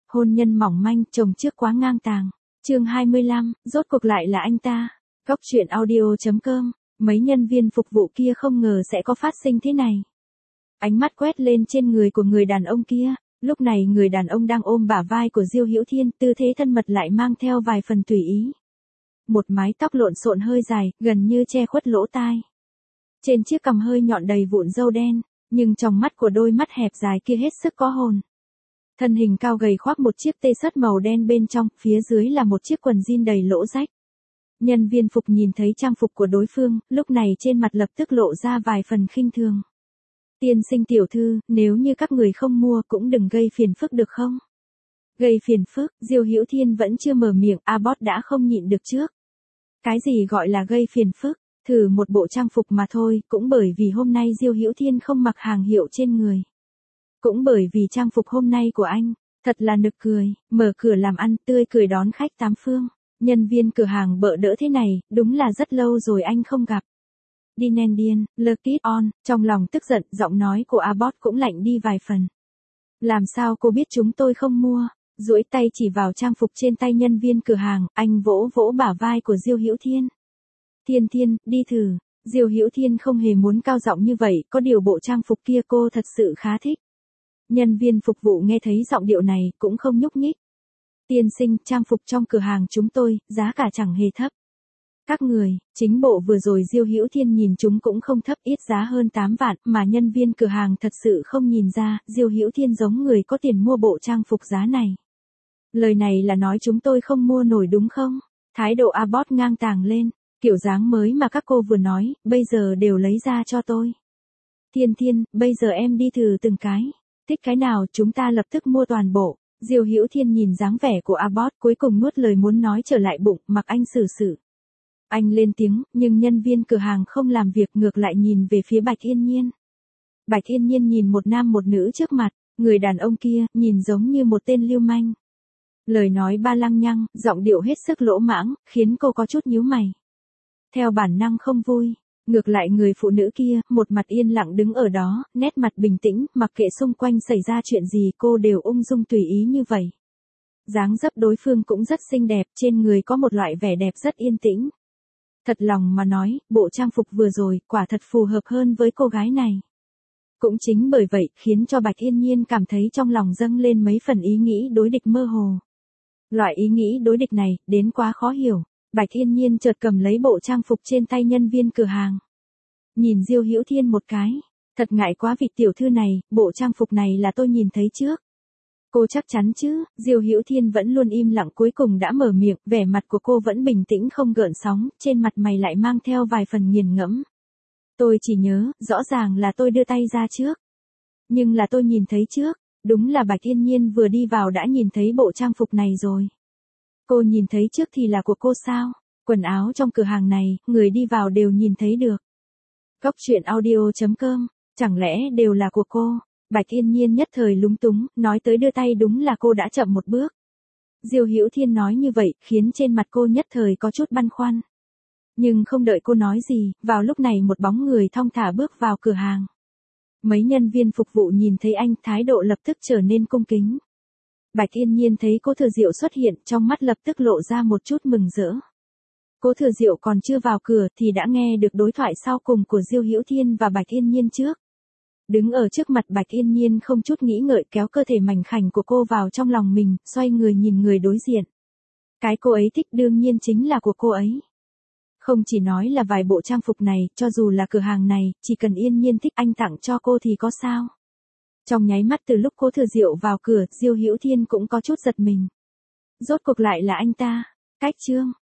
Hôn nhân mỏng manh, chồng trước quá ngang tàng. Chương 25, rốt cuộc lại là anh ta. Góc truyện audio.com. Mấy nhân viên phục vụ kia không ngờ sẽ có phát sinh thế này. Ánh mắt quét lên trên người của người đàn ông kia, lúc này người đàn ông đang ôm bả vai của Diêu Hữu Thiên, tư thế thân mật lại mang theo vài phần tùy ý. Một mái tóc lộn xộn hơi dài, gần như che khuất lỗ tai. Trên chiếc cằm hơi nhọn đầy vụn râu đen, nhưng trong mắt của đôi mắt hẹp dài kia hết sức có hồn. Thân hình cao gầy khoác một chiếc tee-shirt màu đen bên trong, phía dưới là một chiếc quần jean đầy lỗ rách. Nhân viên phục nhìn thấy trang phục của đối phương, lúc này trên mặt lập tức lộ ra vài phần khinh thường. Tiên sinh tiểu thư, nếu như các người không mua cũng đừng gây phiền phức được không? Gây phiền phức, Diêu Hữu Thiên vẫn chưa mở miệng, Abbott đã không nhịn được trước. Cái gì gọi là gây phiền phức? Thử một bộ trang phục mà thôi, cũng bởi vì hôm nay Diêu Hữu Thiên không mặc hàng hiệu trên người. Cũng bởi vì trang phục hôm nay của anh, thật là nực cười, mở cửa làm ăn, tươi cười đón khách tám phương. Nhân viên cửa hàng bợ đỡ thế này, đúng là rất lâu rồi anh không gặp. Dinendian, look it on, trong lòng tức giận, giọng nói của Abbott cũng lạnh đi vài phần. Làm sao cô biết chúng tôi không mua? Duỗi tay chỉ vào trang phục trên tay nhân viên cửa hàng, anh vỗ vỗ bả vai của Diêu Hữu Thiên. Thiên Thiên, đi thử. Diêu Hữu Thiên không hề muốn cao giọng như vậy, có điều bộ trang phục kia cô thật sự khá thích. Nhân viên phục vụ nghe thấy giọng điệu này, cũng không nhúc nhích. Tiên sinh, trang phục trong cửa hàng chúng tôi, giá cả chẳng hề thấp. Các người, chính bộ vừa rồi Diêu Hữu Thiên nhìn chúng cũng không thấp, ít giá hơn 8 vạn, mà nhân viên cửa hàng thật sự không nhìn ra, Diêu Hữu Thiên giống người có tiền mua bộ trang phục giá này. Lời này là nói chúng tôi không mua nổi đúng không? Thái độ Abbott ngang tàng lên, kiểu dáng mới mà các cô vừa nói, bây giờ đều lấy ra cho tôi. Thiên Thiên, bây giờ em đi thử từng cái. Thích cái nào chúng ta lập tức mua toàn bộ. Diêu Hữu Thiên nhìn dáng vẻ của Abbott cuối cùng nuốt lời muốn nói trở lại bụng, mặc anh xử sự. Anh lên tiếng, nhưng nhân viên cửa hàng không làm việc, ngược lại nhìn về phía Bạch Yên Nhiên. Bạch Yên Nhiên nhìn một nam một nữ trước mặt, người đàn ông kia, nhìn giống như một tên lưu manh. Lời nói ba lăng nhăng, giọng điệu hết sức lỗ mãng, khiến cô có chút nhíu mày. Theo bản năng không vui, ngược lại người phụ nữ kia, một mặt yên lặng đứng ở đó, nét mặt bình tĩnh, mặc kệ xung quanh xảy ra chuyện gì cô đều ung dung tùy ý như vậy. Dáng dấp đối phương cũng rất xinh đẹp, trên người có một loại vẻ đẹp rất yên tĩnh. Thật lòng mà nói, bộ trang phục vừa rồi, quả thật phù hợp hơn với cô gái này. Cũng chính bởi vậy, khiến cho Bạch Yên Nhiên cảm thấy trong lòng dâng lên mấy phần ý nghĩ đối địch mơ hồ. Loại ý nghĩ đối địch này, đến quá khó hiểu. Bạch Yên Nhiên chợt cầm lấy bộ trang phục trên tay nhân viên cửa hàng. Nhìn Diêu Hữu Thiên một cái. Thật ngại quá vị tiểu thư này, bộ trang phục này là tôi nhìn thấy trước. Cô chắc chắn chứ? Diêu Hữu Thiên vẫn luôn im lặng, cuối cùng đã mở miệng, vẻ mặt của cô vẫn bình tĩnh không gợn sóng, trên mặt mày lại mang theo vài phần nghiền ngẫm. Tôi chỉ nhớ, rõ ràng là tôi đưa tay ra trước. Nhưng là tôi nhìn thấy trước, đúng là Bạch Yên Nhiên vừa đi vào đã nhìn thấy bộ trang phục này rồi. Cô nhìn thấy trước thì là của cô sao? Quần áo trong cửa hàng này, người đi vào đều nhìn thấy được. Góc truyện audio.com, chẳng lẽ đều là của cô? Bạch Yên Nhiên nhất thời lúng túng, nói tới đưa tay đúng là cô đã chậm một bước. Diêu Hữu Thiên nói như vậy, khiến trên mặt cô nhất thời có chút băn khoăn. Nhưng không đợi cô nói gì, vào lúc này một bóng người thong thả bước vào cửa hàng. Mấy nhân viên phục vụ nhìn thấy anh, thái độ lập tức trở nên cung kính. Bạch Yên Nhiên thấy Cố Thừa Diệu xuất hiện, trong mắt lập tức lộ ra một chút mừng rỡ. Cố Thừa Diệu còn chưa vào cửa thì đã nghe được đối thoại sau cùng của Diêu Hữu Thiên và Bạch Yên Nhiên trước. Đứng ở trước mặt Bạch Yên Nhiên không chút nghĩ ngợi kéo cơ thể mảnh khảnh của cô vào trong lòng mình, xoay người nhìn người đối diện. Cái cô ấy thích đương nhiên chính là của cô ấy. Không chỉ nói là vài bộ trang phục này, cho dù là cửa hàng này, chỉ cần Yên Nhiên thích anh tặng cho cô thì có sao. Trong nháy mắt từ lúc Cố Thừa Diệu vào cửa, Diêu Hữu Thiên cũng có chút giật mình. Rốt cuộc lại là anh ta. Cách chương.